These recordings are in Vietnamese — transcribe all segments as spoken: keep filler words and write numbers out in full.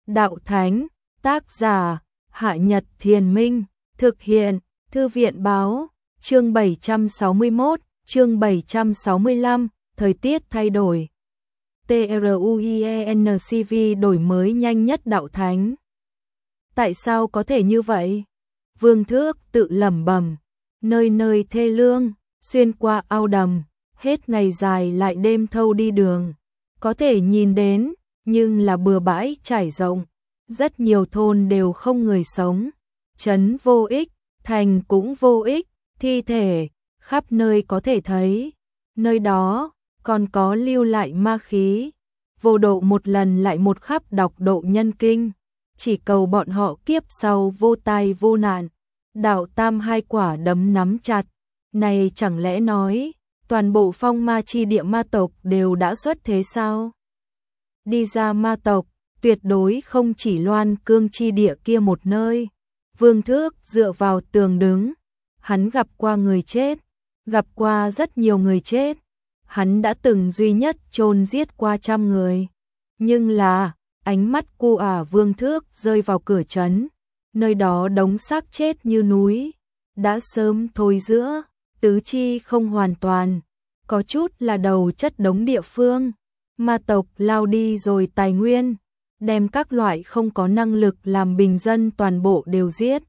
Đạo Thánh, tác giả, Hạ Nhật Thiền Minh, thực hiện, Thư viện Báo, chương bảy trăm sáu mươi mốt, chương bảy trăm sáu mươi lăm, thời tiết thay đổi. TRUIENCV đổi mới nhanh nhất Đạo Thánh. Tại sao có thể như vậy? Vương Thước tự lẩm bẩm, nơi nơi thê lương, xuyên qua ao đầm, hết ngày dài lại đêm thâu đi đường. Có thể nhìn đến, nhưng là bừa bãi trải rộng, rất nhiều thôn đều không người sống, trấn vô ích, thành cũng vô ích, thi thể, khắp nơi có thể thấy, nơi đó, còn có lưu lại ma khí, vô độ một lần lại một khắp đọc độ nhân kinh, chỉ cầu bọn họ kiếp sau vô tai vô nạn, đạo tam hai quả đấm nắm chặt, này chẳng lẽ nói, toàn bộ phong ma chi địa ma tộc đều đã xuất thế sao? Đi ra ma tộc, tuyệt đối không chỉ Loan Cương chi địa kia một nơi. Vương Thước dựa vào tường đứng, hắn gặp qua người chết, gặp qua rất nhiều người chết, hắn đã từng duy nhất chôn giết qua trăm người. Nhưng là, ánh mắt cô ả Vương Thước rơi vào cửa trấn, nơi đó đống xác chết như núi, đã sớm thôi giữa, tứ chi không hoàn toàn, có chút là đầu chất đống địa phương. Ma tộc lao đi rồi tài nguyên, đem các loại không có năng lực làm bình dân toàn bộ đều giết.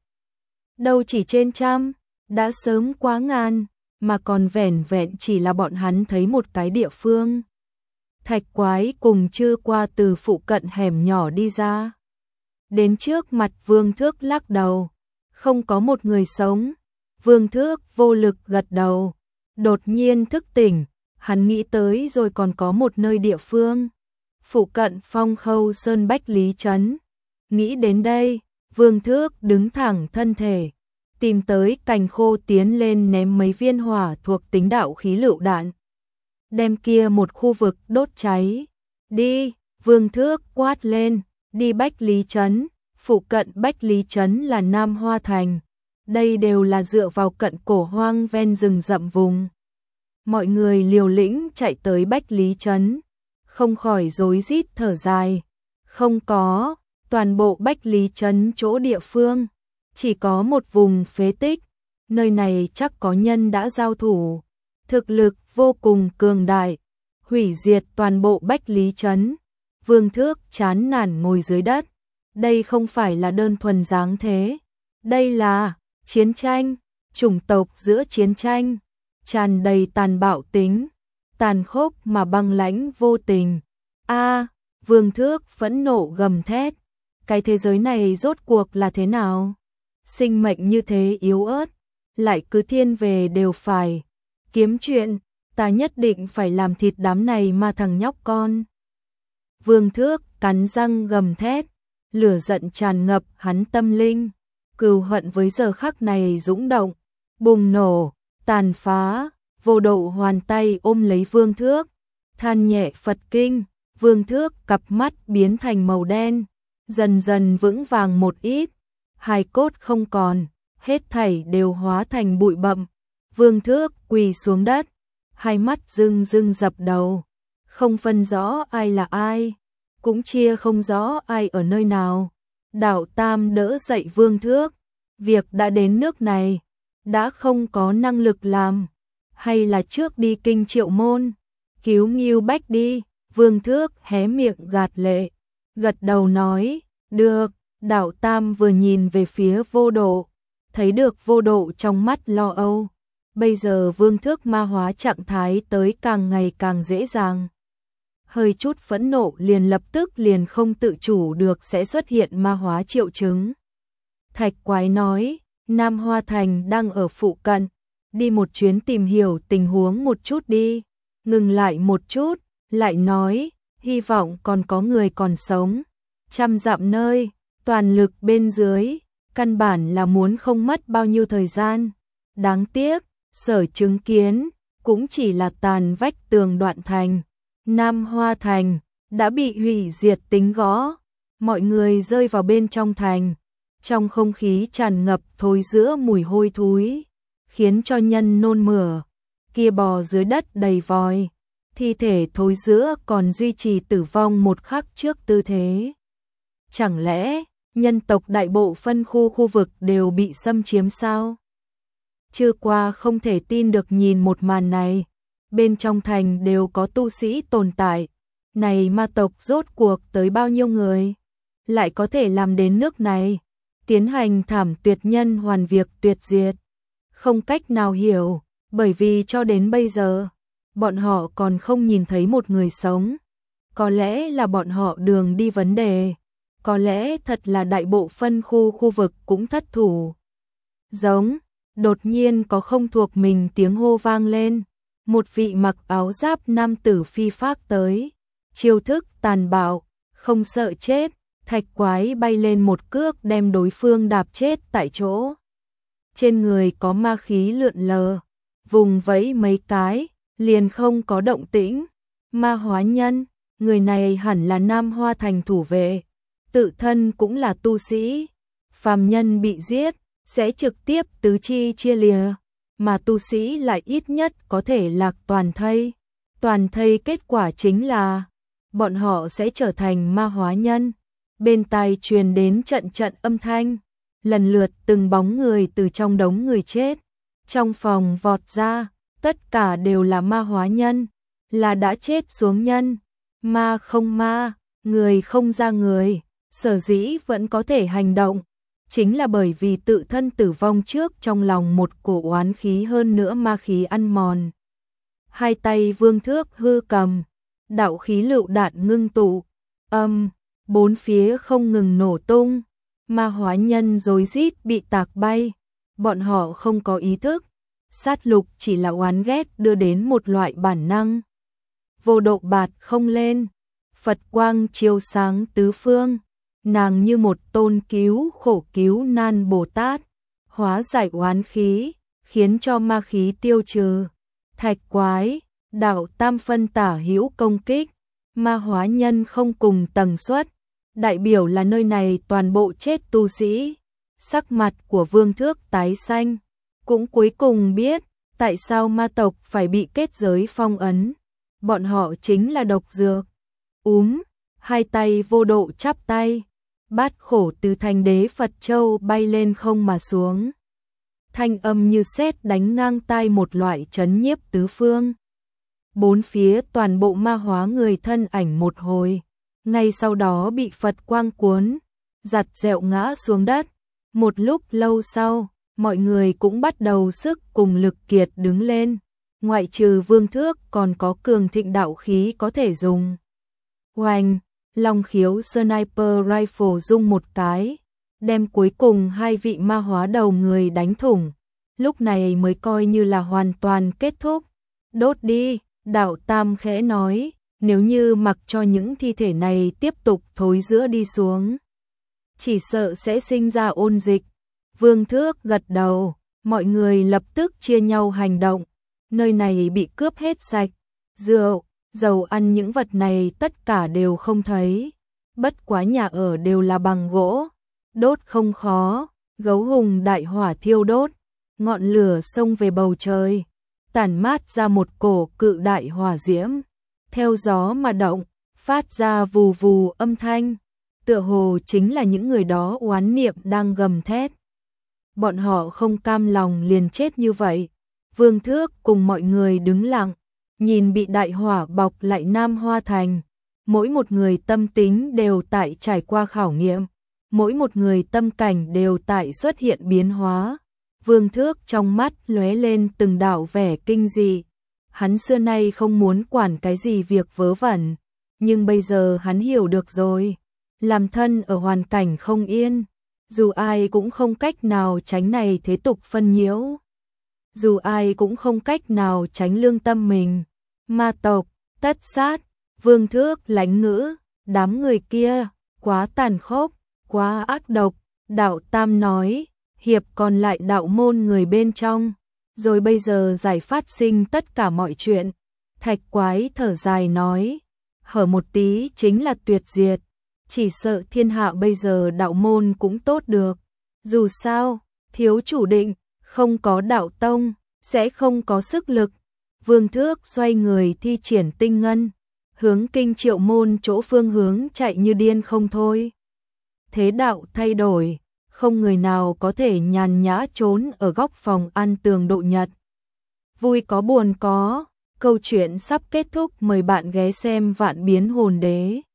Đâu chỉ trên trăm, đã sớm quá ngàn, mà còn vẻn vẹn chỉ là bọn hắn thấy một cái địa phương. Thạch Quái cùng Chư qua từ phụ cận hẻm nhỏ đi ra. Đến trước mặt Vương Thước lắc đầu, không có một người sống. Vương Thước vô lực gật đầu, đột nhiên thức tỉnh. Hắn nghĩ tới rồi còn có một nơi địa phương, phụ cận Phong Khâu Sơn Bách Lý Trấn. Nghĩ đến đây, Vương Thước đứng thẳng thân thể, tìm tới cành khô tiến lên ném mấy viên hỏa thuộc tính đạo khí lựu đạn. Đem kia một khu vực đốt cháy. Đi, Vương Thước quát lên, đi Bách Lý Trấn, phụ cận Bách Lý Trấn là Nam Hoa Thành. Đây đều là dựa vào cận cổ hoang ven rừng rậm vùng. Mọi người liều lĩnh chạy tới Bách Lý Trấn, không khỏi rối rít thở dài. Không có, toàn bộ Bách Lý Trấn chỗ địa phương, chỉ có một vùng phế tích, nơi này chắc có nhân đã giao thủ, thực lực vô cùng cường đại, hủy diệt toàn bộ Bách Lý Trấn. Vương Thước chán nản ngồi dưới đất, đây không phải là đơn thuần dáng thế, đây là chiến tranh, chủng tộc giữa chiến tranh. Tràn đầy tàn bạo tính, tàn khốc mà băng lãnh vô tình. A, Vương Thước phẫn nộ gầm thét, cái thế giới này rốt cuộc là thế nào? Sinh mệnh như thế yếu ớt, lại cứ thiên về đều phải kiếm chuyện, ta nhất định phải làm thịt đám này mà thằng nhóc con. Vương Thước cắn răng gầm thét, lửa giận tràn ngập hắn tâm linh, cừu hận với giờ khắc này dũng động, bùng nổ. Tàn phá, vô độ hoàn tay ôm lấy Vương Thước, than nhẹ Phật kinh. Vương Thước cặp mắt biến thành màu đen, dần dần vững vàng một ít, hài cốt không còn, hết thảy đều hóa thành bụi bặm. Vương Thước quỳ xuống đất, hai mắt rưng rưng dập đầu, không phân rõ ai là ai, cũng chia không rõ ai ở nơi nào. Đạo Tam đỡ dậy Vương Thước, việc đã đến nước này, đã không có năng lực làm, hay là trước đi kinh Triệu Môn, cứu Ngưu Bách đi. Vương Thước hé miệng gạt lệ, gật đầu nói, được. Đạo Tam vừa nhìn về phía Vô Độ, thấy được Vô Độ trong mắt lo âu. Bây giờ Vương Thước ma hóa trạng thái tới càng ngày càng dễ dàng. Hơi chút phẫn nộ liền lập tức liền không tự chủ được sẽ xuất hiện ma hóa triệu chứng. Thạch Quái nói, Nam Hoa Thành đang ở phụ cận, đi một chuyến tìm hiểu tình huống một chút đi. Ngừng lại một chút, lại nói, hy vọng còn có người còn sống. Trăm dặm nơi, toàn lực bên dưới, căn bản là muốn không mất bao nhiêu thời gian. Đáng tiếc, sở chứng kiến, cũng chỉ là tàn vách tường đoạn thành. Nam Hoa Thành, đã bị hủy diệt tính gõ. Mọi người rơi vào bên trong thành. Trong không khí tràn ngập thối giữa mùi hôi thối, khiến cho nhân nôn mửa. Kia bò dưới đất đầy vòi, thi thể thối giữa còn duy trì tử vong một khắc trước tư thế. Chẳng lẽ nhân tộc đại bộ phân khu khu vực đều bị xâm chiếm sao? Chưa qua không thể tin được nhìn một màn này, bên trong thành đều có tu sĩ tồn tại, này ma tộc rốt cuộc tới bao nhiêu người, lại có thể làm đến nước này, tiến hành thảm tuyệt nhân hoàn việc tuyệt diệt. Không cách nào hiểu, bởi vì cho đến bây giờ, bọn họ còn không nhìn thấy một người sống. Có lẽ là bọn họ đường đi vấn đề, có lẽ thật là đại bộ phân khu khu vực cũng thất thủ. Giống, đột nhiên có không thuộc mình tiếng hô vang lên, một vị mặc áo giáp nam tử phi phác tới, chiêu thức tàn bạo, không sợ chết, thạch quái bay lên một cước đem đối phương đạp chết tại chỗ. Trên người có ma khí lượn lờ, vùng vẫy mấy cái, liền không có động tĩnh. Ma hóa nhân, người này hẳn là Nam Hoa Thành thủ vệ, tự thân cũng là tu sĩ. Phàm nhân bị giết, sẽ trực tiếp tứ chi chia lìa, mà tu sĩ lại ít nhất có thể lạc toàn thây. Toàn thây kết quả chính là, bọn họ sẽ trở thành ma hóa nhân. Bên tai truyền đến trận trận âm thanh, lần lượt từng bóng người từ trong đống người chết trong phòng vọt ra, tất cả đều là ma hóa nhân, là đã chết xuống nhân. Ma không ma, người không ra người, sở dĩ vẫn có thể hành động, chính là bởi vì tự thân tử vong trước trong lòng một cổ oán khí, hơn nữa ma khí ăn mòn. Hai tay Vương Thước hư cầm, đạo khí lựu đạn ngưng tụ, âm, bốn phía không ngừng nổ tung, ma hóa nhân rối rít bị tạc bay, bọn họ không có ý thức, sát lục chỉ là oán ghét đưa đến một loại bản năng. Vô độ bạt không lên, Phật quang chiếu sáng tứ phương, nàng như một tôn cứu khổ cứu nan Bồ Tát, hóa giải oán khí, khiến cho ma khí tiêu trừ. Thạch quái, đạo tam phân tả hữu công kích, ma hóa nhân không cùng tần suất, đại biểu là nơi này toàn bộ chết tu sĩ. Sắc mặt của Vương Thước tái xanh, cũng cuối cùng biết tại sao ma tộc phải bị kết giới phong ấn. Bọn họ chính là độc dược. Úm, hai tay vô độ chắp tay, bát khổ từ thành đế Phật Châu bay lên không mà xuống. Thanh âm như sét đánh ngang tai, một loại chấn nhiếp tứ phương. Bốn phía toàn bộ ma hóa người thân ảnh một hồi, ngay sau đó bị Phật quang cuốn, giặt dẹo ngã xuống đất. Một lúc lâu sau, mọi người cũng bắt đầu sức cùng lực kiệt đứng lên, ngoại trừ Vương Thước còn có cường thịnh đạo khí có thể dùng. Oanh, long khiếu sniper rifle rung một cái, đem cuối cùng hai vị ma hóa đầu người đánh thủng, lúc này mới coi như là hoàn toàn kết thúc. Đốt đi, đạo tam khẽ nói, nếu như mặc cho những thi thể này tiếp tục thối rữa đi xuống, chỉ sợ sẽ sinh ra ôn dịch. Vương Thước gật đầu, mọi người lập tức chia nhau hành động. Nơi này bị cướp hết sạch, rượu, dầu ăn, những vật này tất cả đều không thấy. Bất quá nhà ở đều là bằng gỗ, đốt không khó. Gấu hùng đại hỏa thiêu đốt, ngọn lửa xông về bầu trời, tản mát ra một cổ cự đại hỏa diễm, theo gió mà động, phát ra vù vù âm thanh, tựa hồ chính là những người đó oán niệm đang gầm thét. Bọn họ không cam lòng liền chết như vậy. Vương Thước cùng mọi người đứng lặng, nhìn bị đại hỏa bọc lại Nam Hoa Thành. Mỗi một người tâm tính đều tại trải qua khảo nghiệm, mỗi một người tâm cảnh đều tại xuất hiện biến hóa. Vương Thước trong mắt lóe lên từng đạo vẻ kinh dị. Hắn xưa nay không muốn quản cái gì việc vớ vẩn, nhưng bây giờ hắn hiểu được rồi. Làm thân ở hoàn cảnh không yên, dù ai cũng không cách nào tránh này thế tục phân nhiễu. Dù ai cũng không cách nào tránh lương tâm mình. Ma tộc, tất sát, Vương Thước lãnh ngữ, đám người kia, quá tàn khốc, quá ác độc. Đạo Tam nói, hiệp còn lại đạo môn người bên trong, rồi bây giờ giải phát sinh tất cả mọi chuyện. Thạch quái thở dài nói, hở một tí chính là tuyệt diệt, chỉ sợ thiên hạ bây giờ đạo môn cũng tốt được. Dù sao, thiếu chủ định, không có đạo tông, sẽ không có sức lực. Vương Thước xoay người thi triển tinh ngân, hướng Kinh Triệu môn chỗ phương hướng chạy như điên không thôi. thế đạo thay đổi, không người nào có thể nhàn nhã trốn ở góc phòng ăn tường độ nhật. Vui có buồn có, câu chuyện sắp kết thúc, mời bạn ghé xem Vạn Biến Hồn Đế.